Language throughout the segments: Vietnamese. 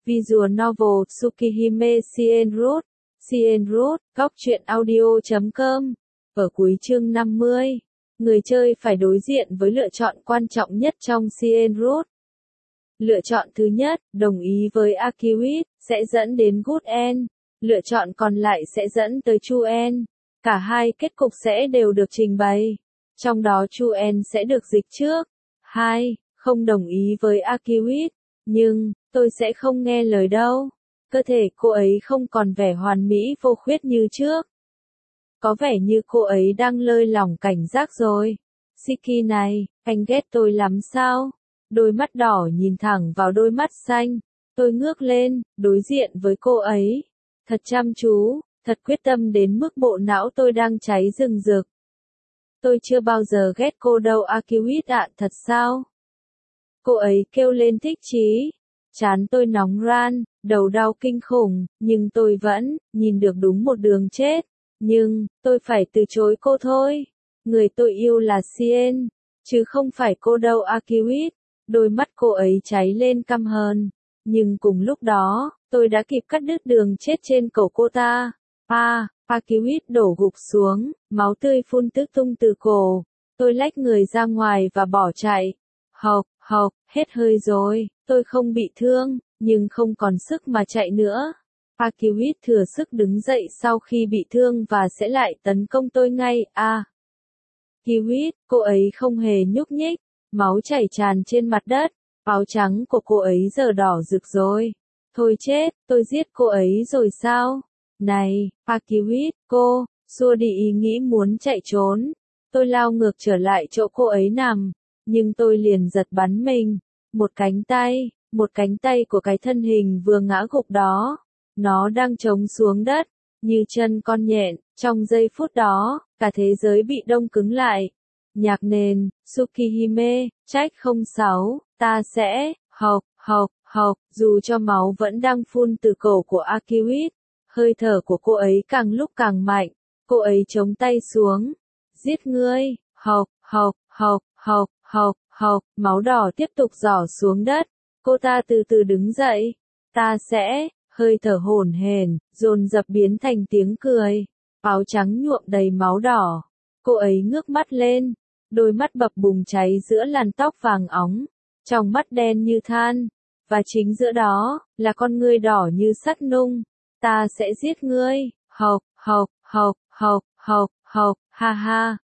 Visual novel Tsukihime Shienroot. Shienroot, góc truyện audio.com. Ở cuối chương 50, người chơi phải đối diện với lựa chọn quan trọng nhất trong Shienroot. Lựa chọn thứ nhất, đồng ý với Akiwit, sẽ dẫn đến Good End. Lựa chọn còn lại sẽ dẫn tới True End. Cả hai kết cục sẽ đều được trình bày. Trong đó True End sẽ được dịch trước. 2. Không đồng ý với Akiwit. Nhưng, tôi sẽ không nghe lời đâu. Cơ thể cô ấy không còn vẻ hoàn mỹ vô khuyết như trước. Có vẻ như cô ấy đang lơi lỏng cảnh giác rồi. Shiki này, anh ghét tôi lắm sao? Đôi mắt đỏ nhìn thẳng vào đôi mắt xanh. Tôi ngước lên, đối diện với cô ấy. Thật chăm chú, thật quyết tâm đến mức bộ não tôi đang cháy rừng rực. Tôi chưa bao giờ ghét cô đâu Akiwit ạ, thật sao? Cô ấy kêu lên thích chí. Trán tôi nóng ran, đầu đau kinh khủng, nhưng tôi vẫn nhìn được đúng một đường chết. Nhưng, tôi phải từ chối cô thôi. Người tôi yêu là Shien, chứ không phải cô đâu Akiwit. Đôi mắt cô ấy cháy lên căm hờn. Nhưng cùng lúc đó, tôi đã kịp cắt đứt đường chết trên cổ cô ta. Akiwit đổ gục xuống, máu tươi phun tứ tung từ cổ. Tôi lách người ra ngoài và bỏ chạy. Hộc, hết hơi rồi, tôi không bị thương, nhưng không còn sức mà chạy nữa. Akiwit thừa sức đứng dậy sau khi bị thương và sẽ lại tấn công tôi ngay. Akiwit, cô ấy không hề nhúc nhích, máu chảy tràn trên mặt đất, áo trắng của cô ấy giờ đỏ rực rồi. Thôi chết, tôi giết cô ấy rồi sao? Này, Akiwit, cô, xua đi ý nghĩ muốn chạy trốn. Tôi lao ngược trở lại chỗ cô ấy nằm, nhưng tôi liền giật bắn mình. Một cánh tay của cái thân hình vừa ngã gục đó. Nó đang trống xuống đất, như chân con nhện. Trong giây phút đó, cả thế giới bị đông cứng lại. Nhạc nền, Tsukihime, trách 06, ta sẽ, hộc, dù cho máu vẫn đang phun từ cổ của Akiwit. Hơi thở của cô ấy càng lúc càng mạnh. Cô ấy chống tay xuống. Giết ngươi, hộc, máu đỏ tiếp tục rỏ xuống đất. Cô ta từ từ đứng dậy. Ta sẽ, hơi thở hổn hển, dồn dập biến thành tiếng cười. Áo trắng nhuộm đầy máu đỏ. Cô ấy ngước mắt lên. Đôi mắt bập bùng cháy giữa làn tóc vàng óng. Trong mắt đen như than. Và chính giữa đó, là con ngươi đỏ như sắt nung. Ta sẽ giết ngươi. Hộc, ha ha,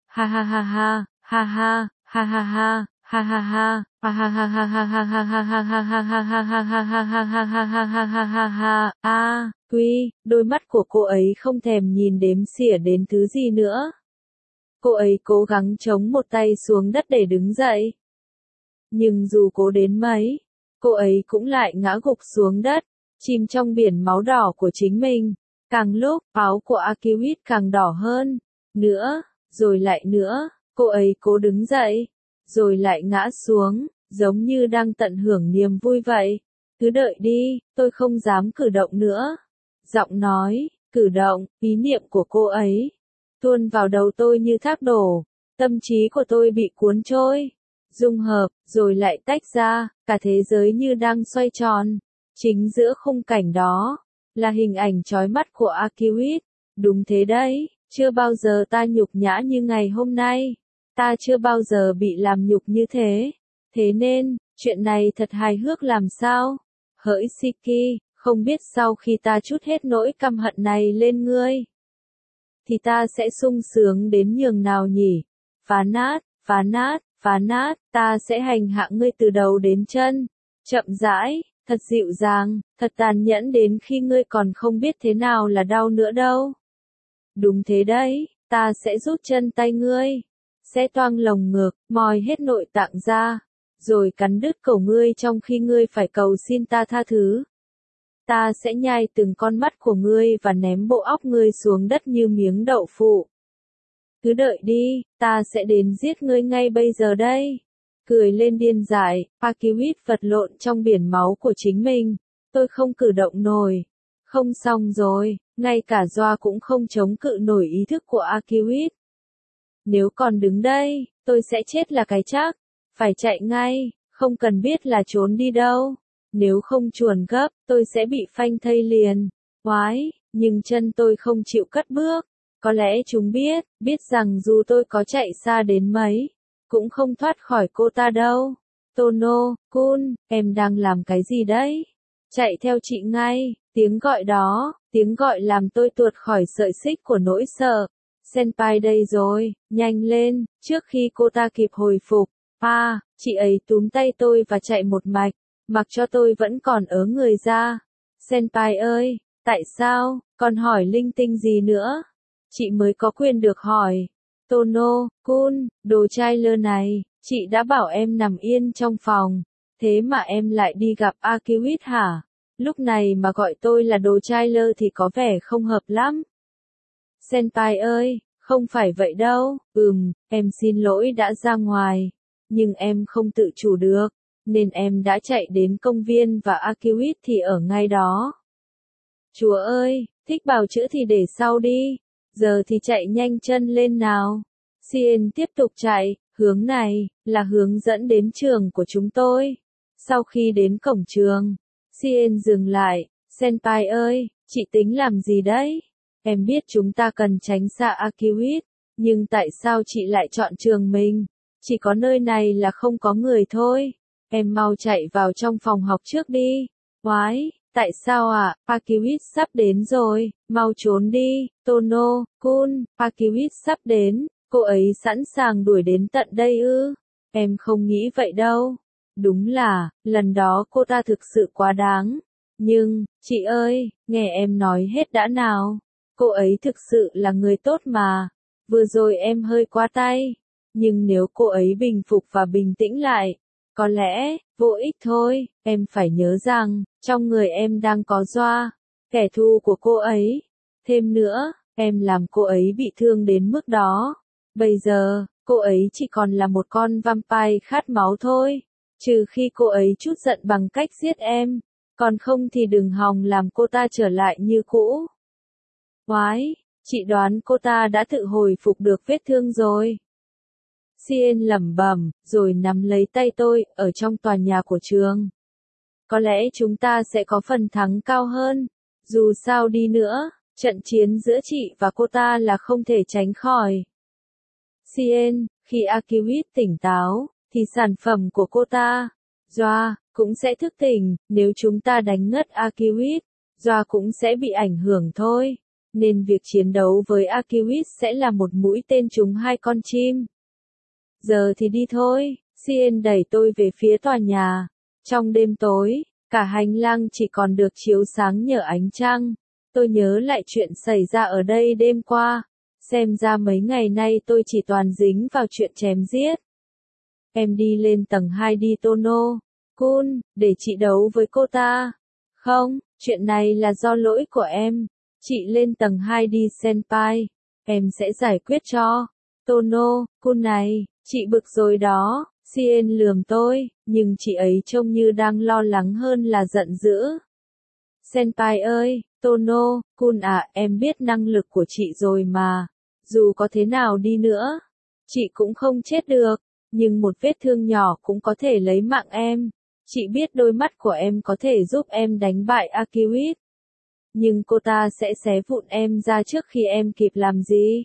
đôi mắt của cô ấy không thèm nhìn đếm xỉa đến thứ gì nữa. Cô ấy cố gắng chống một tay xuống đất để đứng dậy. Nhưng dù cố đến mấy, cô ấy cũng lại ngã gục xuống đất, chìm trong biển máu đỏ của chính mình. Càng lúc, áo của Akiwit càng đỏ hơn. Nữa, rồi lại nữa, cô ấy cố đứng dậy, rồi lại ngã xuống, giống như đang tận hưởng niềm vui vậy. Cứ đợi đi, tôi không dám cử động nữa. Giọng nói, cử động, ý niệm của cô ấy tuôn vào đầu tôi như thác đổ. Tâm trí của tôi bị cuốn trôi, dung hợp, rồi lại tách ra, cả thế giới như đang xoay tròn. Chính giữa khung cảnh đó, là hình ảnh chói mắt của Akiwit. Đúng thế đấy, chưa bao giờ ta nhục nhã như ngày hôm nay. Ta chưa bao giờ bị làm nhục như thế. Thế nên, chuyện này thật hài hước làm sao? Hỡi Shiki, không biết sau khi ta trút hết nỗi căm hận này lên ngươi, thì ta sẽ sung sướng đến nhường nào nhỉ? Phá nát, ta sẽ hành hạ ngươi từ đầu đến chân. Chậm rãi, thật dịu dàng, thật tàn nhẫn đến khi ngươi còn không biết thế nào là đau nữa đâu. Đúng thế đấy, ta sẽ rút chân tay ngươi, sẽ toang lồng ngực, moi hết nội tạng ra, rồi cắn đứt cổ ngươi trong khi ngươi phải cầu xin ta tha thứ. Ta sẽ nhai từng con mắt của ngươi và ném bộ óc ngươi xuống đất như miếng đậu phụ. Cứ đợi đi, ta sẽ đến giết ngươi ngay bây giờ đây. Cười lên điên dại, Akiwit vật lộn trong biển máu của chính mình. Tôi không cử động nổi. Không xong rồi, ngay cả Doa cũng không chống cự nổi ý thức của Akiwit. Nếu còn đứng đây, tôi sẽ chết là cái chắc. Phải chạy ngay, không cần biết là trốn đi đâu. Nếu không chuồn gấp, tôi sẽ bị phanh thây liền. Oái, nhưng chân tôi không chịu cất bước. Có lẽ chúng biết rằng dù tôi có chạy xa đến mấy, cũng không thoát khỏi cô ta đâu. Tono-kun, em đang làm cái gì đấy? Chạy theo chị ngay, tiếng gọi làm tôi tuột khỏi sợi xích của nỗi sợ. Senpai đây rồi, nhanh lên, trước khi cô ta kịp hồi phục. Chị ấy túm tay tôi và chạy một mạch, mặc cho tôi vẫn còn ớ người ra. Senpai ơi, tại sao, còn hỏi linh tinh gì nữa? Chị mới có quyền được hỏi. Tono-kun, đồ trai lơ này, chị đã bảo em nằm yên trong phòng, thế mà em lại đi gặp Akiwit hả? Lúc này mà gọi tôi là đồ trai lơ thì có vẻ không hợp lắm. Senpai ơi, không phải vậy đâu, em xin lỗi đã ra ngoài, nhưng em không tự chủ được, nên em đã chạy đến công viên và Akiwit thì ở ngay đó. Chúa ơi, thích bào chữa thì để sau đi, giờ thì chạy nhanh chân lên nào. Sien tiếp tục chạy, hướng này, là hướng dẫn đến trường của chúng tôi. Sau khi đến cổng trường, Sien dừng lại, Senpai ơi, chị tính làm gì đấy? Em biết chúng ta cần tránh xa Akiwit, nhưng tại sao chị lại chọn trường mình? Chỉ có nơi này là không có người thôi. Em mau chạy vào trong phòng học trước đi. Oái, tại sao ạ? Akiwit sắp đến rồi, mau trốn đi. Tono-kun, Akiwit sắp đến, cô ấy sẵn sàng đuổi đến tận đây ư? Em không nghĩ vậy đâu. Đúng là, lần đó cô ta thực sự quá đáng. Nhưng, chị ơi, nghe em nói hết đã nào. Cô ấy thực sự là người tốt mà. Vừa rồi em hơi quá tay. Nhưng nếu cô ấy bình phục và bình tĩnh lại, có lẽ, vô ích thôi. Em phải nhớ rằng, trong người em đang có Joa, kẻ thù của cô ấy. Thêm nữa, em làm cô ấy bị thương đến mức đó. Bây giờ, cô ấy chỉ còn là một con vampire khát máu thôi. Trừ khi cô ấy trút giận bằng cách giết em. Còn không thì đừng hòng làm cô ta trở lại như cũ. Oái, chị đoán cô ta đã tự hồi phục được vết thương rồi. Sien lẩm bẩm, rồi nắm lấy tay tôi, ở trong tòa nhà của trường. Có lẽ chúng ta sẽ có phần thắng cao hơn. Dù sao đi nữa, trận chiến giữa chị và cô ta là không thể tránh khỏi. Sien, khi Akiwit tỉnh táo, thì sản phẩm của cô ta, Joa, cũng sẽ thức tỉnh. Nếu chúng ta đánh ngất Akiwit, Joa cũng sẽ bị ảnh hưởng thôi. Nên việc chiến đấu với Akiwit sẽ là một mũi tên trúng hai con chim. Giờ thì đi thôi. Sien đẩy tôi về phía tòa nhà. Trong đêm tối, cả hành lang chỉ còn được chiếu sáng nhờ ánh trăng. Tôi nhớ lại chuyện xảy ra ở đây đêm qua. Xem ra mấy ngày nay tôi chỉ toàn dính vào chuyện chém giết. Em đi lên tầng 2 đi Tono-kun, để chị đấu với cô ta. Không, chuyện này là do lỗi của em. Chị lên tầng 2 đi Senpai. Em sẽ giải quyết cho. Tono-kun này, chị bực rồi đó. Sien lườm tôi, nhưng chị ấy trông như đang lo lắng hơn là giận dữ. Senpai ơi, Tono-kun em biết năng lực của chị rồi mà. Dù có thế nào đi nữa, chị cũng không chết được. Nhưng một vết thương nhỏ cũng có thể lấy mạng em. Chị biết đôi mắt của em có thể giúp em đánh bại Akiwit. Nhưng cô ta sẽ xé vụn em ra trước khi em kịp làm gì.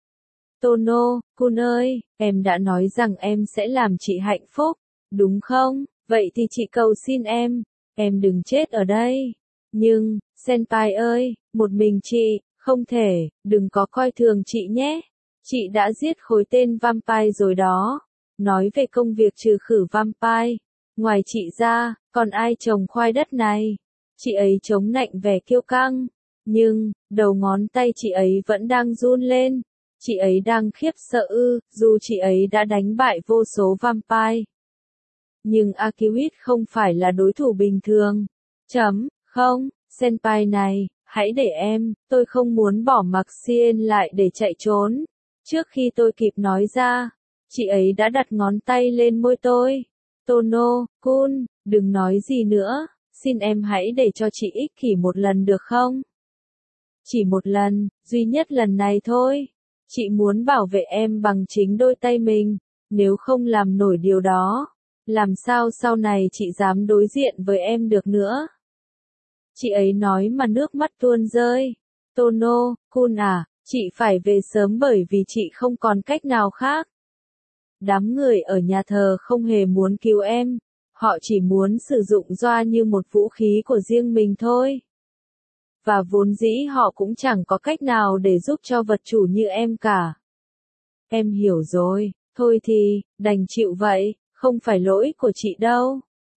Tono-kun ơi, em đã nói rằng em sẽ làm chị hạnh phúc, đúng không? Vậy thì chị cầu xin em đừng chết ở đây. Nhưng, Senpai ơi, một mình chị, không thể, đừng có coi thường chị nhé. Chị đã giết khối tên vampire rồi đó. Nói về công việc trừ khử vampire, ngoài chị ra, còn ai trồng khoai đất này? Chị ấy chống nạnh vẻ kiêu căng, nhưng, đầu ngón tay chị ấy vẫn đang run lên. Chị ấy đang khiếp sợ dù chị ấy đã đánh bại vô số vampire. Nhưng Akiwit không phải là đối thủ bình thường. Không, Senpai này, hãy để tôi không muốn bỏ mặc Sien lại để chạy trốn. Trước khi tôi kịp nói ra, chị ấy đã đặt ngón tay lên môi tôi. Tono-kun, đừng nói gì nữa, xin em hãy để cho chị ích kỷ một lần được không? Chỉ một lần, duy nhất lần này thôi. Chị muốn bảo vệ em bằng chính đôi tay mình, nếu không làm nổi điều đó, Làm sao sau này chị dám đối diện với em được nữa? Chị ấy nói mà nước mắt tuôn rơi. Tono-kun à, chị phải về sớm bởi vì chị không còn cách nào khác. Đám người ở nhà thờ không hề muốn cứu em, họ chỉ muốn sử dụng Joa như một vũ khí của riêng mình thôi. Và vốn dĩ họ cũng chẳng có cách nào để giúp cho vật chủ như em cả. Em hiểu rồi, thôi thì, đành chịu vậy, không phải lỗi của chị đâu.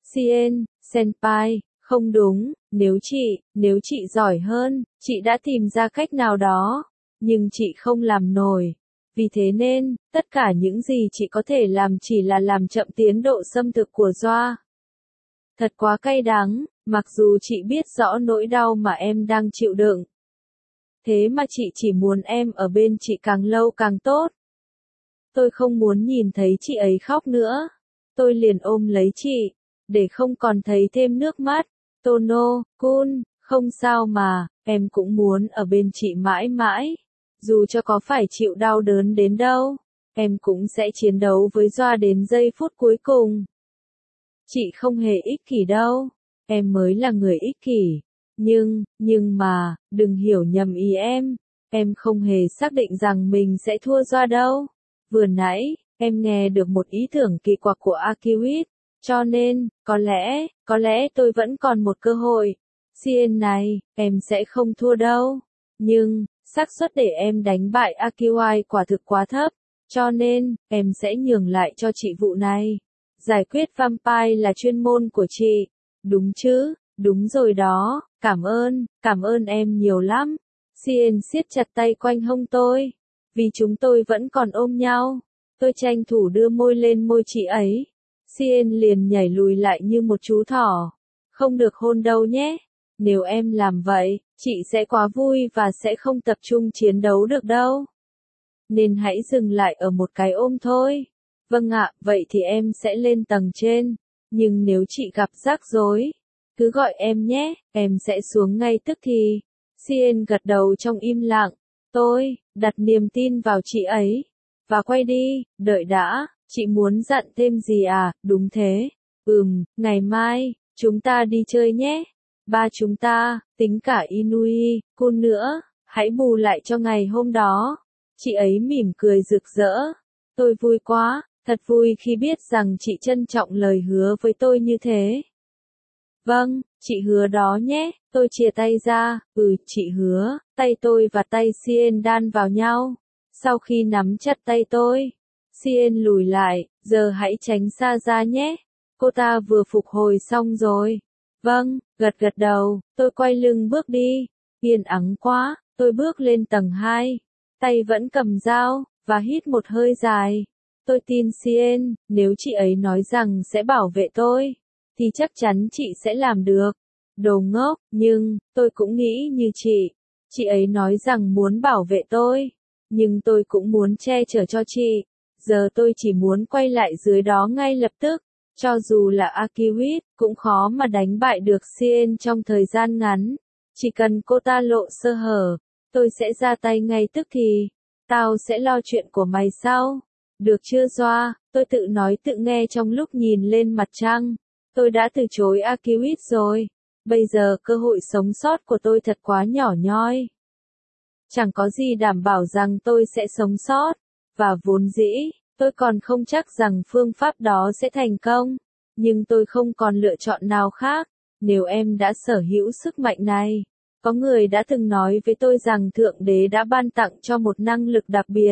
Senpai, không đúng, nếu chị giỏi hơn, chị đã tìm ra cách nào đó, nhưng chị không làm nổi. Vì thế nên, tất cả những gì chị có thể làm chỉ là làm chậm tiến độ xâm thực của Joa. Thật quá cay đắng, mặc dù chị biết rõ nỗi đau mà em đang chịu đựng. Thế mà chị chỉ muốn em ở bên chị càng lâu càng tốt. Tôi không muốn nhìn thấy chị ấy khóc nữa. Tôi liền ôm lấy chị, để không còn thấy thêm nước mắt. Tono-kun, không sao mà, em cũng muốn ở bên chị mãi mãi. Dù cho có phải chịu đau đớn đến đâu, em cũng sẽ chiến đấu với Joa đến giây phút cuối cùng. Chị không hề ích kỷ đâu, em mới là người ích kỷ. Nhưng mà, đừng hiểu nhầm ý em không hề xác định rằng mình sẽ thua Joa đâu. Vừa nãy, em nghe được một ý tưởng kỳ quặc của Akiwit, cho nên, có lẽ tôi vẫn còn một cơ hội. Sien này, em sẽ không thua đâu. Nhưng, xác suất để em đánh bại Akiwai quả thực quá thấp, cho nên, em sẽ nhường lại cho chị vụ này. Giải quyết vampire là chuyên môn của chị. Đúng chứ, đúng rồi đó, cảm ơn em nhiều lắm. Sien siết chặt tay quanh hông tôi. Vì chúng tôi vẫn còn ôm nhau. Tôi tranh thủ đưa môi lên môi chị ấy. Sien liền nhảy lùi lại như một chú thỏ. Không được hôn đâu nhé. Nếu em làm vậy, chị sẽ quá vui và sẽ không tập trung chiến đấu được đâu. Nên hãy dừng lại ở một cái ôm thôi. Vâng ạ, vậy thì em sẽ lên tầng trên. Nhưng nếu chị gặp rắc rối, cứ gọi em nhé, em sẽ xuống ngay tức thì. Sien gật đầu trong im lặng. Tôi đặt niềm tin vào chị ấy. Và quay đi, đợi đã, chị muốn dặn thêm gì à? Đúng thế. Ngày mai, chúng ta đi chơi nhé. Ba chúng ta, tính cả Inui, Kun nữa, hãy bù lại cho ngày hôm đó. Chị ấy mỉm cười rực rỡ. Tôi vui quá, thật vui khi biết rằng chị trân trọng lời hứa với tôi như thế. Vâng, chị hứa đó nhé, tôi chìa tay ra, chị hứa, tay tôi và tay Sien đan vào nhau. Sau khi nắm chặt tay tôi, Sien lùi lại, giờ hãy tránh xa ra nhé. Cô ta vừa phục hồi xong rồi. Vâng, gật đầu, tôi quay lưng bước đi. Yên ắng quá, tôi bước lên tầng 2. Tay vẫn cầm dao, và hít một hơi dài. Tôi tin Sien, nếu chị ấy nói rằng sẽ bảo vệ tôi, thì chắc chắn chị sẽ làm được. Đồ ngốc, nhưng, tôi cũng nghĩ như chị. Chị ấy nói rằng muốn bảo vệ tôi. Nhưng tôi cũng muốn che chở cho chị. Giờ tôi chỉ muốn quay lại dưới đó ngay lập tức. Cho dù là Akiwit, cũng khó mà đánh bại được Sien trong thời gian ngắn. Chỉ cần cô ta lộ sơ hở, tôi sẽ ra tay ngay tức thì. Tao sẽ lo chuyện của mày sau. Được chưa Joa? Tôi tự nói tự nghe trong lúc nhìn lên mặt trăng. Tôi đã từ chối Akiwit rồi. Bây giờ cơ hội sống sót của tôi thật quá nhỏ nhoi. Chẳng có gì đảm bảo rằng tôi sẽ sống sót. Và vốn dĩ, tôi còn không chắc rằng phương pháp đó sẽ thành công. Nhưng tôi không còn lựa chọn nào khác. Nếu em đã sở hữu sức mạnh này. Có người đã từng nói với tôi rằng Thượng Đế đã ban tặng cho một năng lực đặc biệt.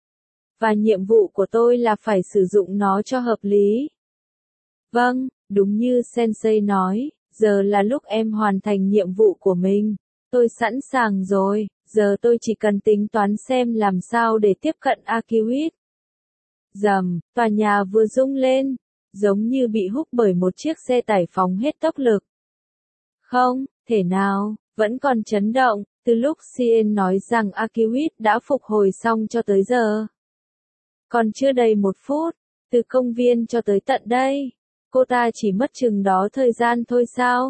Và nhiệm vụ của tôi là phải sử dụng nó cho hợp lý. Vâng, đúng như Sensei nói, giờ là lúc em hoàn thành nhiệm vụ của mình. Tôi sẵn sàng rồi, giờ tôi chỉ cần tính toán xem làm sao để tiếp cận Akiwit. Rầm, tòa nhà vừa rung lên, giống như bị húc bởi một chiếc xe tải phóng hết tốc lực. Không, thể nào, vẫn còn chấn động, từ lúc Sien nói rằng Akiwit đã phục hồi xong cho tới giờ. Còn chưa đầy 1 phút, từ công viên cho tới tận đây. Cô ta chỉ mất chừng đó thời gian thôi sao?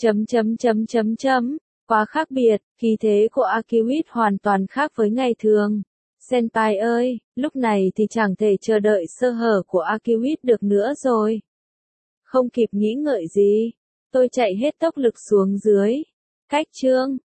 Quá khác biệt, khí thế của Akiwit hoàn toàn khác với ngày thường. Senpai ơi, lúc này thì chẳng thể chờ đợi sơ hở của Akiwit được nữa rồi. Không kịp nghĩ ngợi gì, tôi chạy hết tốc lực xuống dưới. Cách chương